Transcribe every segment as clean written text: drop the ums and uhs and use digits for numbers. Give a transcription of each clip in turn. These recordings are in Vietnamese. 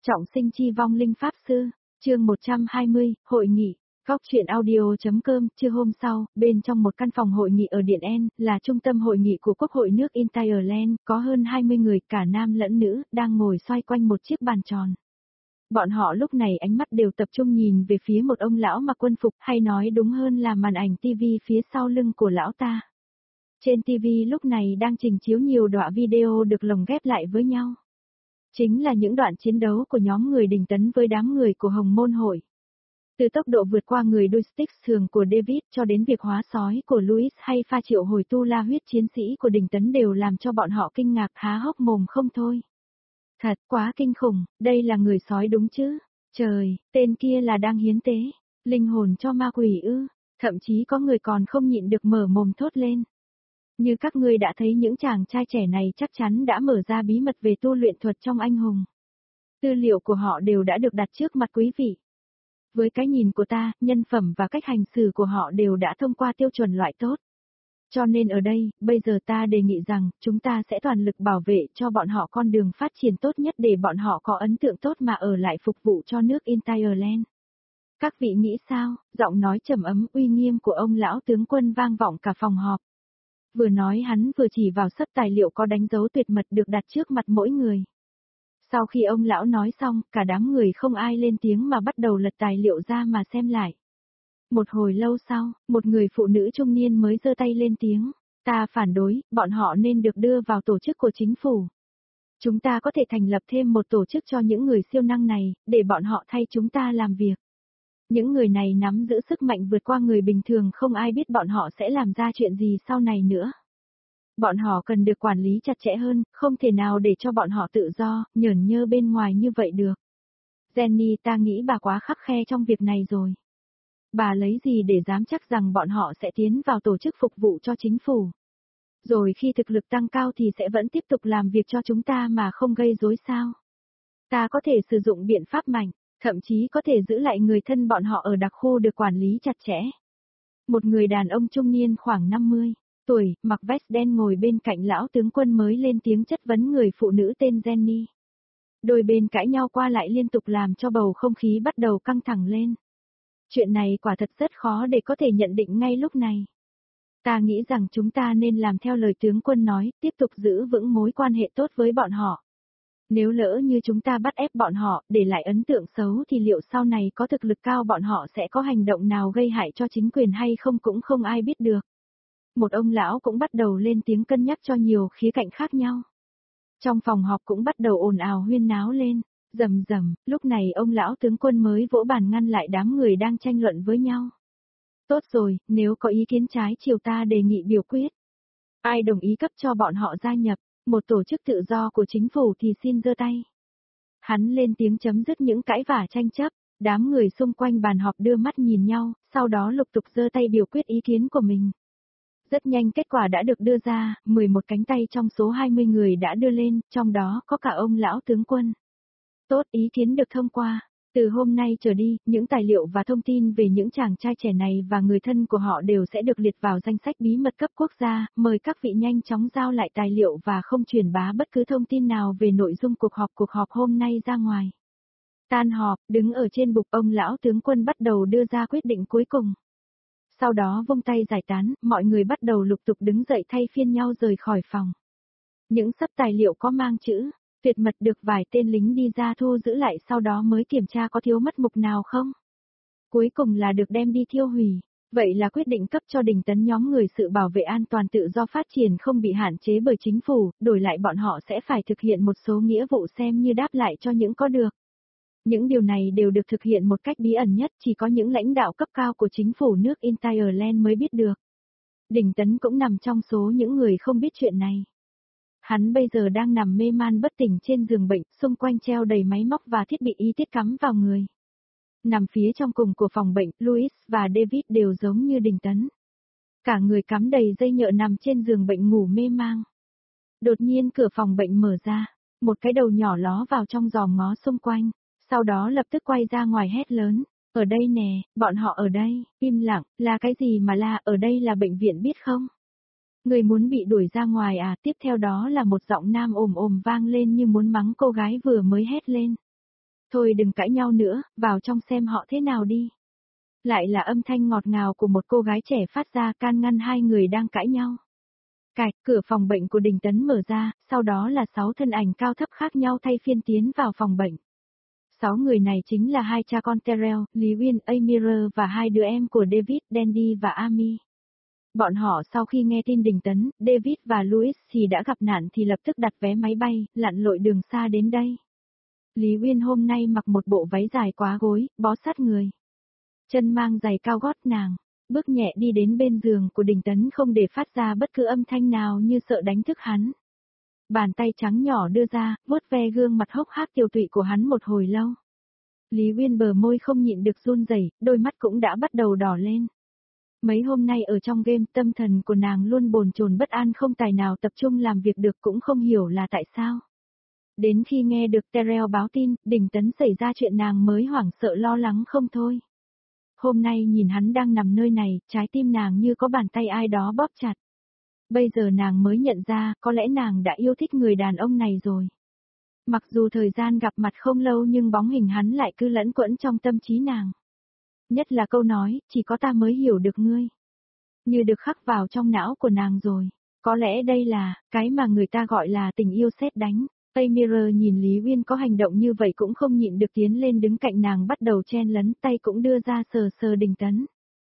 Trọng sinh chi vong linh pháp sư, chương 120, hội nghị, góc truyện audio.com, trưa hôm sau, bên trong một căn phòng hội nghị ở Điện N, là trung tâm hội nghị của Quốc hội nước Ireland, có hơn 20 người, cả nam lẫn nữ, đang ngồi xoay quanh một chiếc bàn tròn. Bọn họ lúc này ánh mắt đều tập trung nhìn về phía một ông lão mặc quân phục, hay nói đúng hơn là màn ảnh TV phía sau lưng của lão ta. Trên TV lúc này đang trình chiếu nhiều đoạn video được lồng ghép lại với nhau. Chính là những đoạn chiến đấu của nhóm người Đình Tấn với đám người của Hồng Môn Hội. Từ tốc độ vượt qua người đuôi Styx thường của David cho đến việc hóa sói của Louis hay pha triệu hồi tu la huyết chiến sĩ của Đình Tấn đều làm cho bọn họ kinh ngạc há hốc mồm không thôi. Thật quá kinh khủng, đây là người sói đúng chứ? Trời, tên kia là đang hiến tế, linh hồn cho ma quỷ ư? Thậm chí có người còn không nhịn được mở mồm thốt lên. Như các ngươi đã thấy những chàng trai trẻ này chắc chắn đã mở ra bí mật về tu luyện thuật trong anh hùng. Tư liệu của họ đều đã được đặt trước mặt quý vị. Với cái nhìn của ta, nhân phẩm và cách hành xử của họ đều đã thông qua tiêu chuẩn loại tốt. Cho nên ở đây, bây giờ ta đề nghị rằng, chúng ta sẽ toàn lực bảo vệ cho bọn họ con đường phát triển tốt nhất để bọn họ có ấn tượng tốt mà ở lại phục vụ cho nước Ireland. Các vị nghĩ sao? Giọng nói trầm ấm uy nghiêm của ông lão tướng quân vang vọng cả phòng họp. Vừa nói hắn vừa chỉ vào sấp tài liệu có đánh dấu tuyệt mật được đặt trước mặt mỗi người. Sau khi ông lão nói xong, cả đám người không ai lên tiếng mà bắt đầu lật tài liệu ra mà xem lại. Một hồi lâu sau, một người phụ nữ trung niên mới giơ tay lên tiếng. Ta phản đối, bọn họ nên được đưa vào tổ chức của chính phủ. Chúng ta có thể thành lập thêm một tổ chức cho những người siêu năng này, để bọn họ thay chúng ta làm việc. Những người này nắm giữ sức mạnh vượt qua người bình thường, không ai biết bọn họ sẽ làm ra chuyện gì sau này nữa. Bọn họ cần được quản lý chặt chẽ hơn, không thể nào để cho bọn họ tự do, nhởn nhơ bên ngoài như vậy được. Jenny, ta nghĩ bà quá khắt khe trong việc này rồi. Bà lấy gì để dám chắc rằng bọn họ sẽ tiến vào tổ chức phục vụ cho chính phủ? Rồi khi thực lực tăng cao thì sẽ vẫn tiếp tục làm việc cho chúng ta mà không gây rối sao? Ta có thể sử dụng biện pháp mạnh, thậm chí có thể giữ lại người thân bọn họ ở đặc khu được quản lý chặt chẽ. Một người đàn ông trung niên khoảng 50 tuổi, mặc vest đen ngồi bên cạnh lão tướng quân mới lên tiếng chất vấn người phụ nữ tên Jenny. Đôi bên cãi nhau qua lại liên tục làm cho bầu không khí bắt đầu căng thẳng lên. Chuyện này quả thật rất khó để có thể nhận định ngay lúc này. Ta nghĩ rằng chúng ta nên làm theo lời tướng quân nói, tiếp tục giữ vững mối quan hệ tốt với bọn họ. Nếu lỡ như chúng ta bắt ép bọn họ, để lại ấn tượng xấu thì liệu sau này có thực lực cao bọn họ sẽ có hành động nào gây hại cho chính quyền hay không cũng không ai biết được. Một ông lão cũng bắt đầu lên tiếng cân nhắc cho nhiều khía cạnh khác nhau. Trong phòng họp cũng bắt đầu ồn ào huyên náo lên, rầm rầm, lúc này ông lão tướng quân mới vỗ bàn ngăn lại đám người đang tranh luận với nhau. Tốt rồi, nếu có ý kiến trái chiều ta đề nghị biểu quyết. Ai đồng ý cấp cho bọn họ gia nhập, một tổ chức tự do của chính phủ thì xin giơ tay. Hắn lên tiếng chấm dứt những cãi vã tranh chấp, đám người xung quanh bàn họp đưa mắt nhìn nhau, sau đó lục tục giơ tay biểu quyết ý kiến của mình. Rất nhanh kết quả đã được đưa ra, 11 cánh tay trong số 20 người đã đưa lên, trong đó có cả ông lão tướng quân. Tốt, ý kiến được thông qua. Từ hôm nay trở đi, những tài liệu và thông tin về những chàng trai trẻ này và người thân của họ đều sẽ được liệt vào danh sách bí mật cấp quốc gia, mời các vị nhanh chóng giao lại tài liệu và không truyền bá bất cứ thông tin nào về nội dung cuộc họp hôm nay ra ngoài. Tan họp, đứng ở trên bục ông lão tướng quân bắt đầu đưa ra quyết định cuối cùng. Sau đó vung tay giải tán, mọi người bắt đầu lục tục đứng dậy thay phiên nhau rời khỏi phòng. Những sấp tài liệu có mang chữ tuyệt mật được vài tên lính đi ra thu giữ lại, sau đó mới kiểm tra có thiếu mất mục nào không. Cuối cùng là được đem đi thiêu hủy. Vậy là quyết định cấp cho Đình Tấn nhóm người sự bảo vệ an toàn tự do phát triển không bị hạn chế bởi chính phủ, đổi lại bọn họ sẽ phải thực hiện một số nghĩa vụ xem như đáp lại cho những có được. Những điều này đều được thực hiện một cách bí ẩn nhất, chỉ có những lãnh đạo cấp cao của chính phủ nước Ireland mới biết được. Đình Tấn cũng nằm trong số những người không biết chuyện này. Hắn bây giờ đang nằm mê man bất tỉnh trên giường bệnh, xung quanh treo đầy máy móc và thiết bị y tế cắm vào người. Nằm phía trong cùng của phòng bệnh, Louis và David đều giống như Đình Tấn. Cả người cắm đầy dây nhợ nằm trên giường bệnh ngủ mê mang. Đột nhiên cửa phòng bệnh mở ra, một cái đầu nhỏ ló vào trong dòm ngó xung quanh, sau đó lập tức quay ra ngoài hét lớn. Ở đây nè, bọn họ ở đây, im lặng, là cái gì mà la, ở đây là bệnh viện biết không? Người muốn bị đuổi ra ngoài à? Tiếp theo đó là một giọng nam ồm ồm vang lên như muốn mắng cô gái vừa mới hét lên. Thôi đừng cãi nhau nữa, vào trong xem họ thế nào đi. Lại là âm thanh ngọt ngào của một cô gái trẻ phát ra can ngăn hai người đang cãi nhau. Cạch, cửa phòng bệnh của Đình Tấn mở ra, sau đó là 6 thân ảnh cao thấp khác nhau thay phiên tiến vào phòng bệnh. 6 người này chính là hai cha con Terrell, Lý Uyên, Amira và hai đứa em của David, Dandy và Amy. Bọn họ sau khi nghe tin Đình Tấn, David và Louis thì đã gặp nạn thì lập tức đặt vé máy bay, lặn lội đường xa đến đây. Lý Uyên hôm nay mặc một bộ váy dài quá gối, bó sát người. Chân mang giày cao gót nàng, bước nhẹ đi đến bên giường của Đình Tấn không để phát ra bất cứ âm thanh nào như sợ đánh thức hắn. Bàn tay trắng nhỏ đưa ra, vuốt ve gương mặt hốc hác tiều tụy của hắn một hồi lâu. Lý Uyên bờ môi không nhịn được run rẩy, đôi mắt cũng đã bắt đầu đỏ lên. Mấy hôm nay ở trong game tâm thần của nàng luôn bồn chồn bất an không tài nào tập trung làm việc được cũng không hiểu là tại sao. Đến khi nghe được Terrell báo tin, Đình Tấn xảy ra chuyện nàng mới hoảng sợ lo lắng không thôi. Hôm nay nhìn hắn đang nằm nơi này, trái tim nàng như có bàn tay ai đó bóp chặt. Bây giờ nàng mới nhận ra, có lẽ nàng đã yêu thích người đàn ông này rồi. Mặc dù thời gian gặp mặt không lâu nhưng bóng hình hắn lại cứ lẫn quẫn trong tâm trí nàng. Nhất là câu nói, chỉ có ta mới hiểu được ngươi. Như được khắc vào trong não của nàng rồi. Có lẽ đây là, cái mà người ta gọi là tình yêu sét đánh. Amira nhìn Lý Uyên có hành động như vậy cũng không nhịn được tiến lên đứng cạnh nàng bắt đầu chen lấn tay cũng đưa ra sờ sờ Đình Tấn.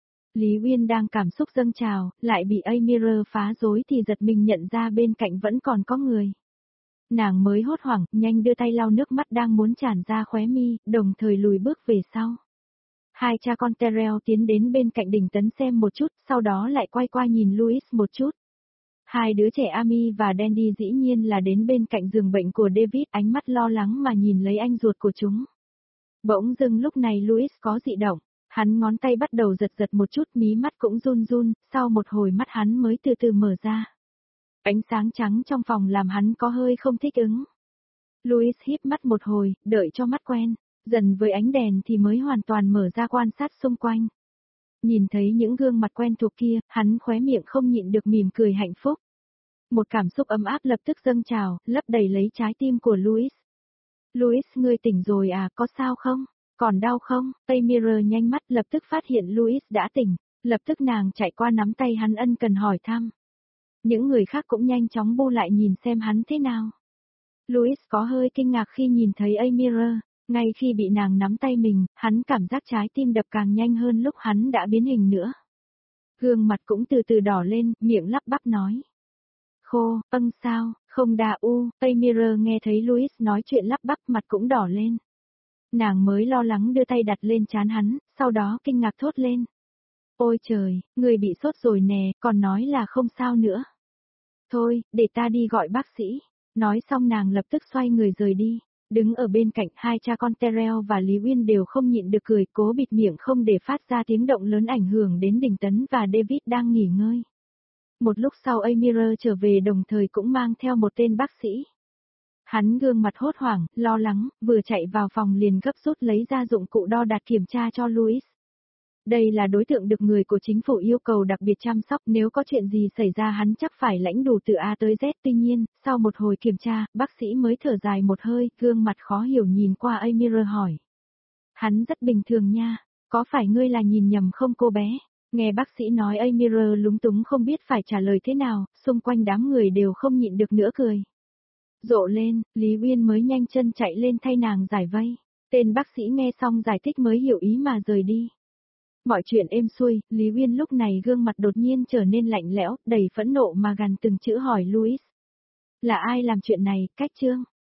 Lý Uyên đang cảm xúc dâng trào, lại bị Amira phá rối thì giật mình nhận ra bên cạnh vẫn còn có người. Nàng mới hốt hoảng, nhanh đưa tay lau nước mắt đang muốn tràn ra khóe mi, đồng thời lùi bước về sau. Hai cha con Terrell tiến đến bên cạnh Đình Tấn xem một chút, sau đó lại quay qua nhìn Louis một chút. Hai đứa trẻ Amy và Dandy dĩ nhiên là đến bên cạnh giường bệnh của David, ánh mắt lo lắng mà nhìn lấy anh ruột của chúng. Bỗng dưng lúc này Louis có dị động, hắn ngón tay bắt đầu giật giật một chút, mí mắt cũng run run, sau một hồi mắt hắn mới từ từ mở ra. Ánh sáng trắng trong phòng làm hắn có hơi không thích ứng. Louis híp mắt một hồi, đợi cho mắt quen, dần với ánh đèn thì mới hoàn toàn mở ra quan sát xung quanh. Nhìn thấy những gương mặt quen thuộc kia, hắn khóe miệng không nhịn được mỉm cười hạnh phúc. Một cảm xúc ấm áp lập tức dâng trào, lấp đầy lấy trái tim của Louis. Louis, ngươi tỉnh rồi à, có sao không? Còn đau không? Amira nhanh mắt lập tức phát hiện Louis đã tỉnh, lập tức nàng chạy qua nắm tay hắn ân cần hỏi thăm. Những người khác cũng nhanh chóng bu lại nhìn xem hắn thế nào. Louis có hơi kinh ngạc khi nhìn thấy Amira, ngay khi bị nàng nắm tay mình, hắn cảm giác trái tim đập càng nhanh hơn lúc hắn đã biến hình nữa. Gương mặt cũng từ từ đỏ lên, miệng lắp bắp nói. Khô, sao, không đà u, Amira nghe thấy Louis nói chuyện lắp bắp mặt cũng đỏ lên. Nàng mới lo lắng đưa tay đặt lên trán hắn, sau đó kinh ngạc thốt lên. Ôi trời, người bị sốt rồi nè, còn nói là không sao nữa. Thôi, để ta đi gọi bác sĩ. Nói xong nàng lập tức xoay người rời đi. Đứng ở bên cạnh hai cha con Terrell và Lý Uyên đều không nhịn được cười, cố bịt miệng không để phát ra tiếng động lớn ảnh hưởng đến Đình Tấn và David đang nghỉ ngơi. Một lúc sau Amira trở về đồng thời cũng mang theo một tên bác sĩ. Hắn gương mặt hốt hoảng, lo lắng, vừa chạy vào phòng liền gấp rút lấy ra dụng cụ đo đạc kiểm tra cho Louis. Đây là đối tượng được người của chính phủ yêu cầu đặc biệt chăm sóc, nếu có chuyện gì xảy ra hắn chắc phải lãnh đủ từ A tới Z. Tuy nhiên, sau một hồi kiểm tra, bác sĩ mới thở dài một hơi, gương mặt khó hiểu nhìn qua Amira hỏi. Hắn rất bình thường nha, có phải ngươi là nhìn nhầm không cô bé? Nghe bác sĩ nói Amira lúng túng không biết phải trả lời thế nào, xung quanh đám người đều không nhịn được nữa cười. Rộ lên, Lý Uyên mới nhanh chân chạy lên thay nàng giải vây. Tên bác sĩ nghe xong giải thích mới hiểu ý mà rời đi. Mọi chuyện êm xuôi, Lý Uyên lúc này gương mặt đột nhiên trở nên lạnh lẽo, đầy phẫn nộ mà gằn từng chữ hỏi Louis. Là ai làm chuyện này, cách chương?